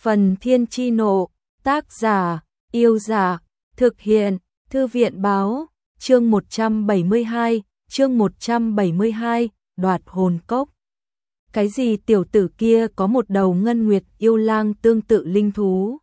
Phần Thiên Chi Nộ, tác giả, Yêu Giả, thực hiện, Thư viện Báo, chương 172, đoạt hồn cốc. Cái gì tiểu tử kia có một đầu ngân nguyệt yêu lang tương tự linh thú.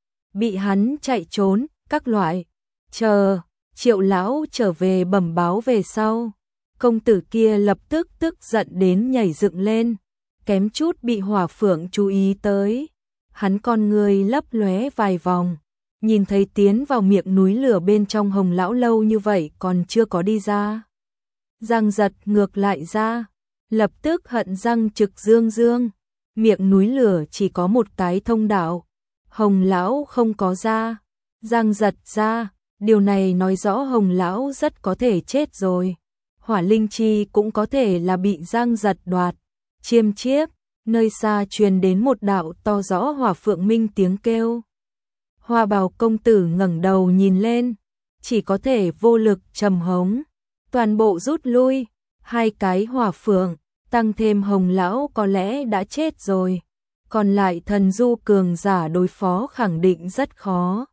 Bị hắn chạy trốn, các loại. Chờ, Triệu lão trở về bẩm báo về sau. Công tử kia lập tức tức giận đến nhảy dựng lên, kém chút bị Hỏa Phượng chú ý tới. Hắn con người lấp lóe vài vòng, nhìn thấy tiến vào miệng núi lửa bên trong Hồng lão lâu như vậy còn chưa có đi ra. Răng giật ngược lại ra, lập tức hận răng trực dương, miệng núi lửa chỉ có một cái thông đạo, Hồng lão không có ra, răng giật ra, điều này nói rõ Hồng lão rất có thể chết rồi. Hỏa linh chi cũng có thể là bị răng giật đoạt. Chiêm chiếp, nơi xa truyền đến một đạo to rõ Hỏa Phượng Minh tiếng kêu. Hoa bào công tử ngẩng đầu nhìn lên, chỉ có thể vô lực trầm hống. Toàn bộ rút lui, hai cái Hỏa Phượng, tăng thêm Hồng lão có lẽ đã chết rồi. Còn lại thần du cường giả đối phó khẳng định rất khó.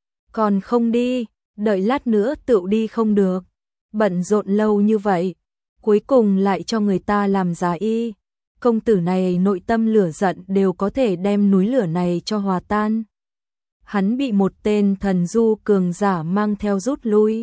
Còn không đi, đợi lát nữa tự đi không được. Bận rộn lâu như vậy, cuối cùng lại cho người ta làm giá y. Công tử này nội tâm lửa giận đều có thể đem núi lửa này cho hòa tan. Hắn bị một tên thần du cường giả mang theo rút lui.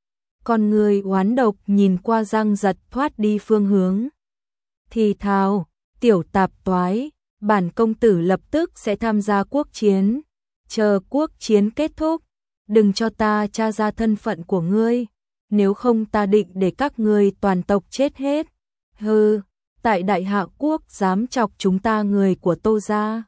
Con người oán độc nhìn qua răng giật thoát đi phương hướng. Thì thào, tiểu tạp toái, bản công tử lập tức sẽ tham gia quốc chiến. Chờ quốc chiến kết thúc, đừng cho ta tra ra thân phận của ngươi. Nếu không ta định để các ngươi toàn tộc chết hết. Hừ, tại Đại Hạ quốc dám chọc chúng ta người của Tô gia.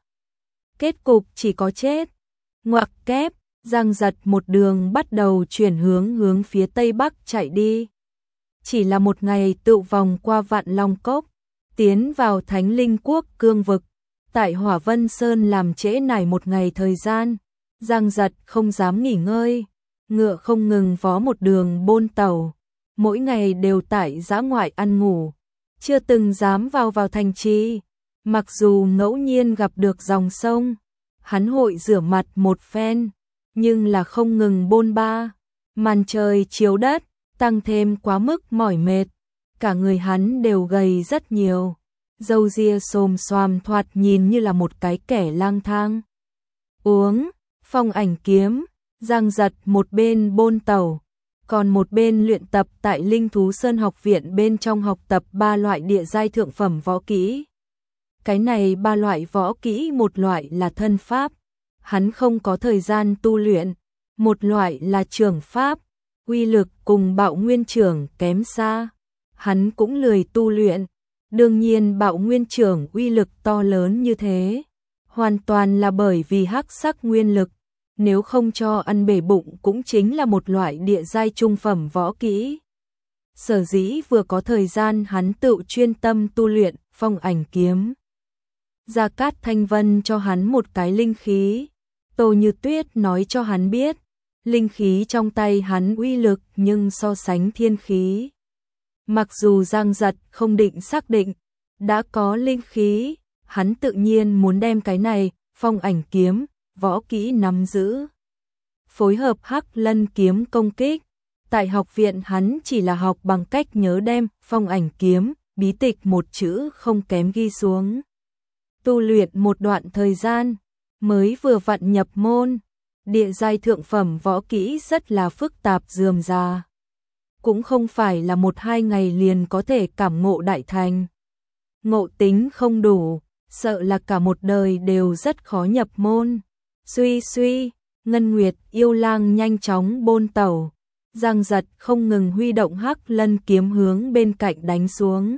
Kết cục chỉ có chết. Ngoặc kép, răng giật một đường bắt đầu chuyển hướng phía tây bắc chạy đi. Chỉ là một ngày tự vòng qua Vạn Long Cốc, tiến vào Thánh Linh quốc cương vực. Tại Hỏa Vân Sơn làm trễ nải một ngày thời gian, răng giật không dám nghỉ ngơi. Ngựa không ngừng vó một đường bôn tàu, mỗi ngày đều tại dã ngoại ăn ngủ, chưa từng dám vào thành trì. Mặc dù ngẫu nhiên gặp được dòng sông, hắn hội rửa mặt một phen, nhưng là không ngừng bôn ba. Màn trời chiếu đất, tăng thêm quá mức mỏi mệt, cả người hắn đều gầy rất nhiều, râu ria xồm xoàm thoạt nhìn như là một cái kẻ lang thang. Uống, Phong Ảnh kiếm. Giang giật một bên bôn tàu, còn một bên luyện tập tại Linh Thú Sơn học viện bên trong học tập 3 loại địa giai thượng phẩm võ kỹ. Cái này 3 loại võ kỹ, một loại là thân pháp, hắn không có thời gian tu luyện, một loại là trường pháp, uy lực cùng Bạo Nguyên Trưởng kém xa, hắn cũng lười tu luyện. Đương nhiên Bạo Nguyên Trưởng uy lực to lớn như thế, hoàn toàn là bởi vì hắc sắc nguyên lực. Nếu không cho ăn bể bụng cũng chính là một loại địa giai trung phẩm võ kỹ. Sở dĩ vừa có thời gian hắn tự chuyên tâm tu luyện Phong Ảnh kiếm. Gia Cát Thanh Vân cho hắn một cái linh khí. Tô Như Tuyết nói cho hắn biết, linh khí trong tay hắn uy lực nhưng so sánh thiên khí. Mặc dù Giang Giật không định xác định, đã có linh khí, hắn tự nhiên muốn đem cái này, Phong Ảnh kiếm, võ kỹ nắm giữ. Phối hợp Hắc Lân kiếm công kích. Tại học viện hắn chỉ là học bằng cách nhớ đem Phong Ảnh kiếm, bí tịch một chữ không kém ghi xuống. Tu luyện một đoạn thời gian, mới vừa vặn nhập môn. Địa giai thượng phẩm võ kỹ rất là phức tạp rườm rà. Cũng không phải là 1-2 ngày liền có thể cảm ngộ đại thành. Ngộ tính không đủ, sợ là cả một đời đều rất khó nhập môn. Suy, Ngân Nguyệt yêu lang nhanh chóng bôn tàu, Giang giật không ngừng huy động Hắc Lân kiếm hướng bên cạnh đánh xuống.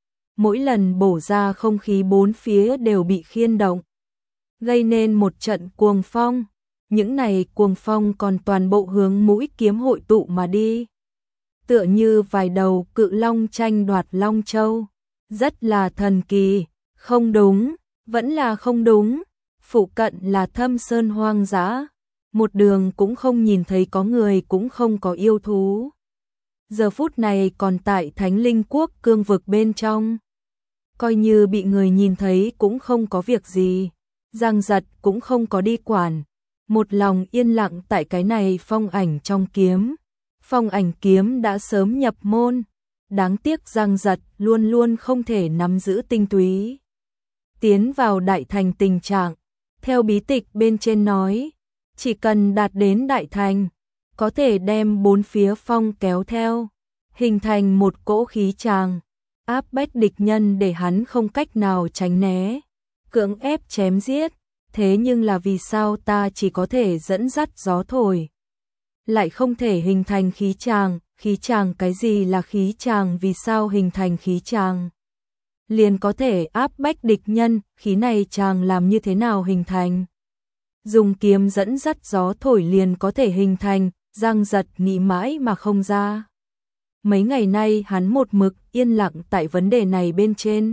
Mỗi lần bổ ra không khí bốn phía đều bị khiên động, gây nên một trận cuồng phong. Những này cuồng phong còn toàn bộ hướng mũi kiếm hội tụ mà đi. Tựa như vài đầu cự long tranh đoạt Long Châu. Rất là thần kỳ, không đúng, vẫn là không đúng. Phụ cận là thâm sơn hoang dã, một đường cũng không nhìn thấy có người cũng không có yêu thú. Giờ phút này còn tại Thánh Linh quốc cương vực bên trong. Coi như bị người nhìn thấy cũng không có việc gì. Giang Giật cũng không có đi quản, một lòng yên lặng tại cái này phong ảnh trong kiếm. Phong ảnh kiếm đã sớm nhập môn, đáng tiếc Giang Giật luôn luôn không thể nắm giữ tinh túy. Tiến vào đại thành tình trạng, theo bí tịch bên trên nói, chỉ cần đạt đến đại thành, có thể đem bốn phía phong kéo theo, hình thành một cỗ khí tràng, áp bách địch nhân để hắn không cách nào tránh né, cưỡng ép chém giết. Thế nhưng là vì sao ta chỉ có thể dẫn dắt gió thổi, lại không thể hình thành khí tràng? Khí tràng, cái gì là khí tràng? Vì sao hình thành khí tràng liền có thể áp bách địch nhân? Khí này tràng làm như thế nào hình thành? Dùng kiếm dẫn dắt gió thổi liền có thể hình thành. Giang Giật nghĩ mãi mà không ra. Mấy ngày nay hắn một mực yên lặng tại vấn đề này bên trên,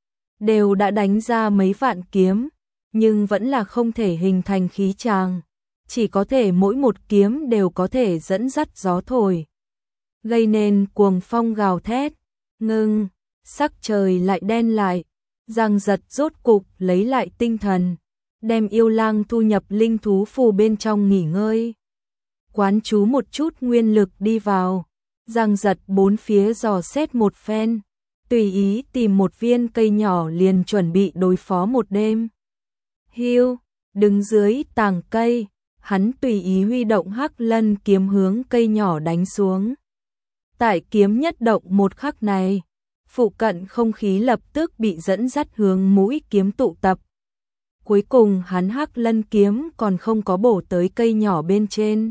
đều đã đánh ra mấy vạn kiếm, nhưng vẫn là không thể hình thành khí tràng, chỉ có thể mỗi một kiếm đều có thể dẫn dắt gió thổi, gây nên cuồng phong gào thét. Ngưng, sắc trời lại đen lại, Giang Giật rốt cục lấy lại tinh thần, đem yêu lang thu nhập linh thú phù bên trong nghỉ ngơi. Quán chú một chút nguyên lực đi vào, Giang Giật bốn phía dò xét một phen, tùy ý tìm một viên cây nhỏ liền chuẩn bị đối phó một đêm. Hiu, đứng dưới tàng cây, hắn tùy ý huy động Hắc Lân kiếm hướng cây nhỏ đánh xuống. Tại kiếm nhất động một khắc này, phụ cận không khí lập tức bị dẫn dắt hướng mũi kiếm tụ tập. Cuối cùng hắn Hắc Lân kiếm còn không có bổ tới cây nhỏ bên trên,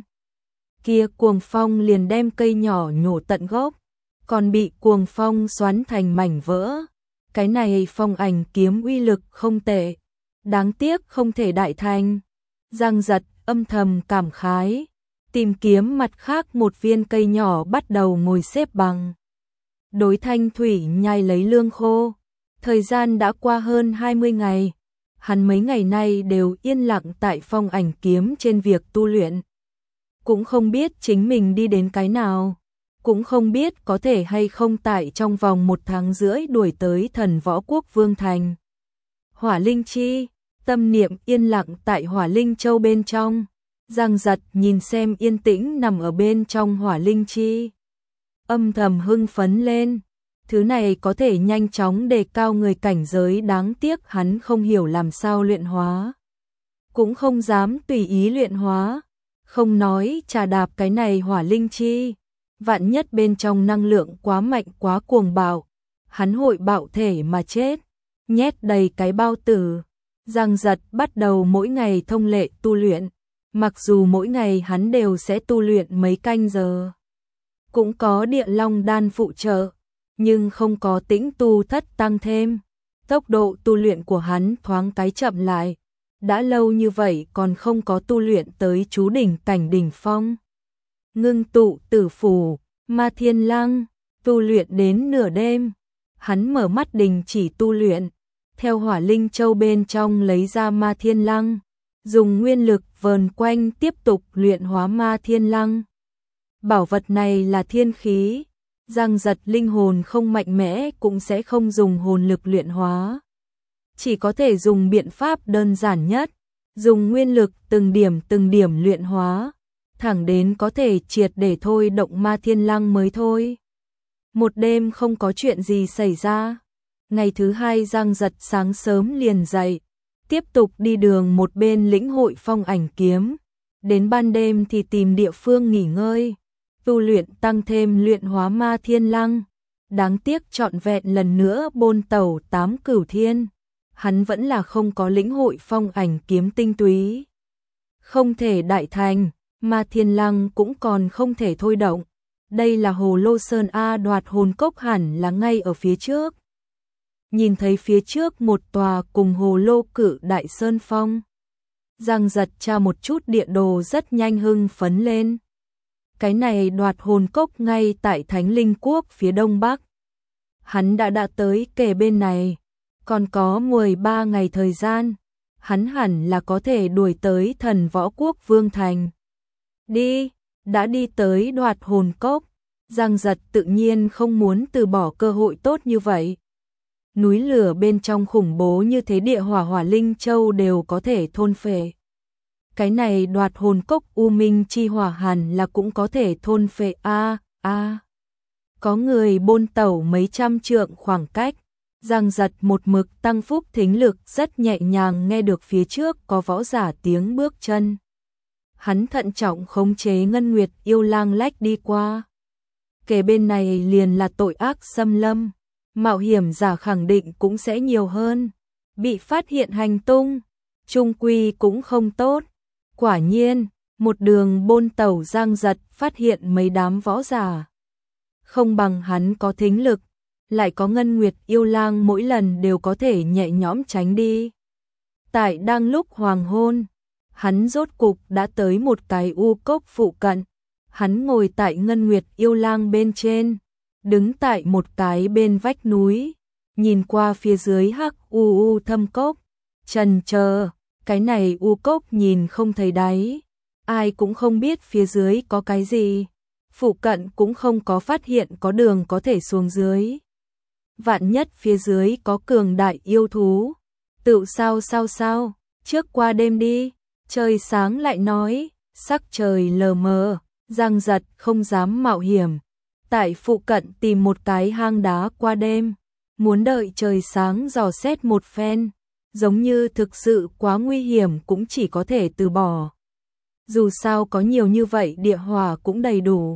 kia cuồng phong liền đem cây nhỏ nhổ tận gốc, còn bị cuồng phong xoắn thành mảnh vỡ. Cái này phong ảnh kiếm uy lực không tệ, đáng tiếc không thể đại thành. Giang Giật âm thầm cảm khái, tìm kiếm mặt khác một viên cây nhỏ bắt đầu ngồi xếp bằng. Đối Thanh Thủy nhai lấy lương khô, thời gian đã qua hơn 20 ngày, hắn mấy ngày nay đều yên lặng tại phong ảnh kiếm trên việc tu luyện. Cũng không biết chính mình đi đến cái nào, cũng không biết có thể hay không tại trong vòng 1 tháng rưỡi đuổi tới Thần Võ Quốc Vương Thành. Hỏa Linh Chi, tâm niệm yên lặng tại Hỏa Linh Châu bên trong, Giang Giật nhìn xem yên tĩnh nằm ở bên trong Hỏa Linh Chi, âm thầm hưng phấn lên. Thứ này có thể nhanh chóng đề cao người cảnh giới, đáng tiếc hắn không hiểu làm sao luyện hóa, cũng không dám tùy ý luyện hóa. Không nói trà đạp cái này Hỏa Linh Chi, vạn nhất bên trong năng lượng quá mạnh quá cuồng bạo, hắn hội bạo thể mà chết. Nhét đầy cái bao tử, Giang Giật bắt đầu mỗi ngày thông lệ tu luyện, mặc dù mỗi ngày hắn đều sẽ tu luyện mấy canh giờ, cũng có địa long đan phụ trợ, nhưng không có tĩnh tu thất tăng thêm, tốc độ tu luyện của hắn thoáng cái chậm lại. Đã lâu như vậy còn không có tu luyện tới chú đỉnh cảnh đỉnh phong. Ngưng tụ tử phủ, Ma Thiên Lăng, tu luyện đến nửa đêm, hắn mở mắt đình chỉ tu luyện, theo Hỏa Linh Châu bên trong lấy ra Ma Thiên Lăng, dùng nguyên lực vờn quanh tiếp tục luyện hóa Ma Thiên Lăng. Bảo vật này là thiên khí, Giang Giật linh hồn không mạnh mẽ cũng sẽ không dùng hồn lực luyện hóa, chỉ có thể dùng biện pháp đơn giản nhất, dùng nguyên lực từng điểm luyện hóa, thẳng đến có thể triệt để thôi động Ma Thiên Lăng mới thôi. Một đêm không có chuyện gì xảy ra. Ngày thứ hai Giang Giật sáng sớm liền dậy, tiếp tục đi đường một bên lĩnh hội phong ảnh kiếm, đến ban đêm thì tìm địa phương nghỉ ngơi, tu luyện tăng thêm luyện hóa Ma Thiên Lăng. Đáng tiếc trọn vẹn lần nữa bôn tẩu 8 cửu thiên, hắn vẫn là không có lĩnh hội phong ảnh kiếm tinh túy. Không thể đại thành, Ma Thiên Lăng cũng còn không thể thôi động. Đây là Hồ Lô Sơn A, Đoạt Hồn Cốc hẳn là ngay ở phía trước. Nhìn thấy phía trước một tòa cùng Hồ Lô Cự Đại Sơn Phong, Giang Giật tra một chút địa đồ rất nhanh hưng phấn lên. Cái này Đoạt Hồn Cốc ngay tại Thánh Linh Quốc phía đông bắc. Hắn đã tới kề bên này, còn có 13 ngày thời gian, hắn hẳn là có thể đuổi tới Thần Võ Quốc Vương Thành. Đã đi tới Đoạt Hồn Cốc, Giang Giật tự nhiên không muốn từ bỏ cơ hội tốt như vậy. núi lửa bên trong khủng bố như thế, địa hỏa hỏa linh châu đều có thể thôn phệ. Cái này đoạt hồn cốc U Minh chi hỏa hẳn là cũng có thể thôn phệ a. Có người bôn tẩu mấy trăm trượng khoảng cách, Giang Giật một mực tăng phúc thính lực, rất nhẹ nhàng nghe được phía trước có võ giả tiếng bước chân. Hắn thận trọng khống chế Ngân Nguyệt yêu lang lách đi qua. Kể bên này liền là tội ác xâm lâm, mạo hiểm giả khẳng định cũng sẽ nhiều hơn. Bị phát hiện hành tung, trung quy cũng không tốt. Quả nhiên, một đường bôn tẩu Giang Giật phát hiện mấy đám võ giả. Không bằng hắn có thính lực, lại có Ngân Nguyệt yêu lang mỗi lần đều có thể nhẹ nhõm tránh đi. Tại đang lúc hoàng hôn, hắn rốt cục đã tới một cái u cốc phụ cận. Hắn ngồi tại Ngân Nguyệt yêu lang bên trên, đứng tại một cái bên vách núi, nhìn qua phía dưới hắc u thâm cốc, chần chờ, cái này u cốc nhìn không thấy đáy, ai cũng không biết phía dưới có cái gì, phụ cận cũng không có phát hiện có đường có thể xuống dưới. Vạn nhất phía dưới có cường đại yêu thú, tự sao, trước qua đêm đi, trời sáng lại nói, sắc trời lờ mờ. Giang Giật không dám mạo hiểm, tại phụ cận tìm một cái hang đá qua đêm, muốn đợi trời sáng dò xét một phen, giống như thực sự quá nguy hiểm cũng chỉ có thể từ bỏ. Dù sao có nhiều như vậy địa hỏa cũng đầy đủ.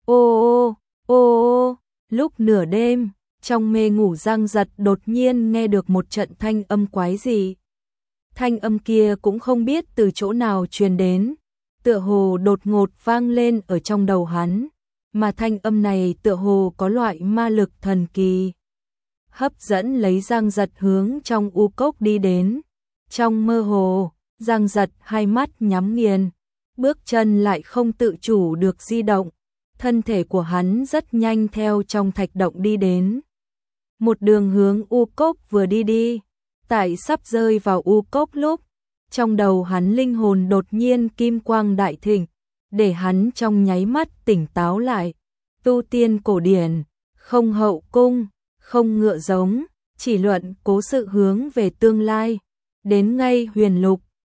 Ô, lúc nửa đêm, trong mê ngủ Giang Giật đột nhiên nghe được một trận thanh âm quái dị. Thanh âm kia cũng không biết từ chỗ nào truyền đến, tựa hồ đột ngột vang lên ở trong đầu hắn, mà thanh âm này tựa hồ có loại ma lực thần kỳ, hấp dẫn lấy Giang Giật hướng trong u cốc đi đến. Trong mơ hồ, Giang Giật hai mắt nhắm nghiền, bước chân lại không tự chủ được di động, thân thể của hắn rất nhanh theo trong thạch động đi đến. Một đường hướng u cốc vừa đi, tại sắp rơi vào u cốc lúc, trong đầu hắn linh hồn đột nhiên kim quang đại thịnh, để hắn trong nháy mắt tỉnh táo lại. Tu tiên cổ điển, không hậu cung, không ngựa giống, chỉ luận cố sự hướng về tương lai, đến ngay huyền lục,